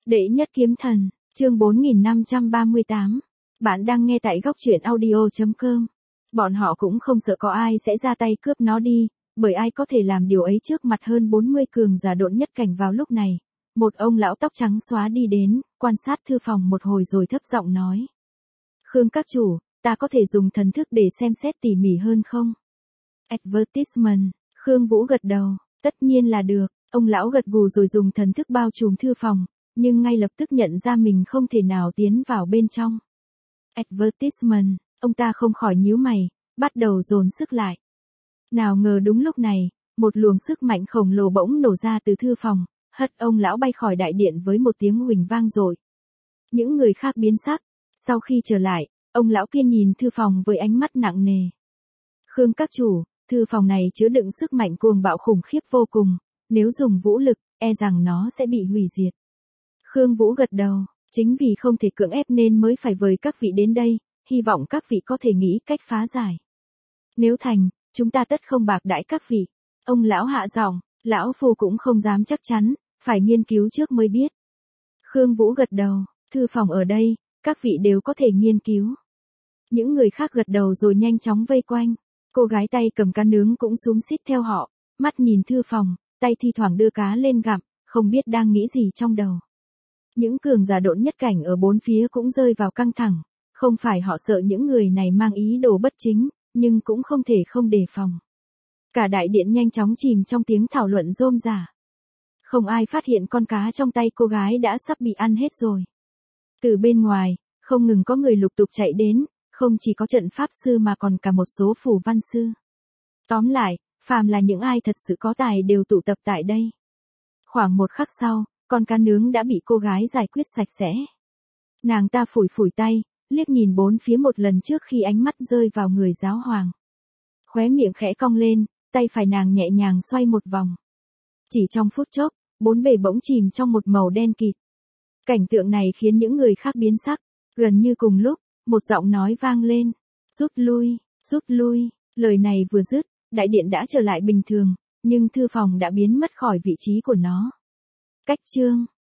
Đệ nhất kiếm thần, chương 4538. Bạn đang nghe tại góc truyện audio.com. Bọn họ cũng không sợ có ai sẽ ra tay cướp nó đi, bởi ai có thể làm điều ấy trước mặt hơn 40 cường giả độn nhất cảnh vào lúc này. Một ông lão tóc trắng xóa đi đến, quan sát thư phòng một hồi rồi thấp giọng nói. Khương các chủ, ta có thể dùng thần thức để xem xét tỉ mỉ hơn không? Advertisement, Khương Vũ gật đầu, tất nhiên là được. Ông lão gật gù rồi dùng thần thức bao trùm thư phòng, nhưng ngay lập tức nhận ra mình không thể nào tiến vào bên trong. Advertisement, ông ta không khỏi nhíu mày, bắt đầu dồn sức lại. Nào ngờ đúng lúc này, một luồng sức mạnh khổng lồ bỗng nổ ra từ thư phòng, hất ông lão bay khỏi đại điện với một tiếng huỳnh vang dội. Những người khác biến sắc, sau khi trở lại, ông lão kia nhìn thư phòng với ánh mắt nặng nề. Khương các chủ, thư phòng này chứa đựng sức mạnh cuồng bạo khủng khiếp vô cùng, nếu dùng vũ lực, e rằng nó sẽ bị hủy diệt. Khương Vũ gật đầu, chính vì không thể cưỡng ép nên mới phải mời các vị đến đây, hy vọng các vị có thể nghĩ cách phá giải. Nếu thành, chúng ta tất không bạc đãi các vị. Ông lão hạ giọng, lão phu cũng không dám chắc chắn, phải nghiên cứu trước mới biết. Khương Vũ gật đầu, thư phòng ở đây, các vị đều có thể nghiên cứu. Những người khác gật đầu rồi nhanh chóng vây quanh. Cô gái tay cầm cá nướng cũng xúm xít theo họ, mắt nhìn thư phòng, tay thi thoảng đưa cá lên gặm, không biết đang nghĩ gì trong đầu. Những cường giả độn nhất cảnh ở bốn phía cũng rơi vào căng thẳng, không phải họ sợ những người này mang ý đồ bất chính, nhưng cũng không thể không đề phòng. Cả đại điện nhanh chóng chìm trong tiếng thảo luận rôm rả. Không ai phát hiện con cá trong tay cô gái đã sắp bị ăn hết rồi. Từ bên ngoài, không ngừng có người lục tục chạy đến, không chỉ có trận pháp sư mà còn cả một số phù văn sư. Tóm lại, phàm là những ai thật sự có tài đều tụ tập tại đây. Khoảng một khắc sau, con cá nướng đã bị cô gái giải quyết sạch sẽ. Nàng ta phủi phủi tay, liếc nhìn bốn phía một lần trước khi ánh mắt rơi vào người giáo hoàng. Khóe miệng khẽ cong lên, tay phải nàng nhẹ nhàng xoay một vòng. Chỉ trong phút chốc, bốn bề bỗng chìm trong một màu đen kịt. Cảnh tượng này khiến những người khác biến sắc, gần như cùng lúc, một giọng nói vang lên. Rút lui, rút lui. Lời này vừa dứt, đại điện đã trở lại bình thường, nhưng thư phòng đã biến mất khỏi vị trí của nó. Cách chương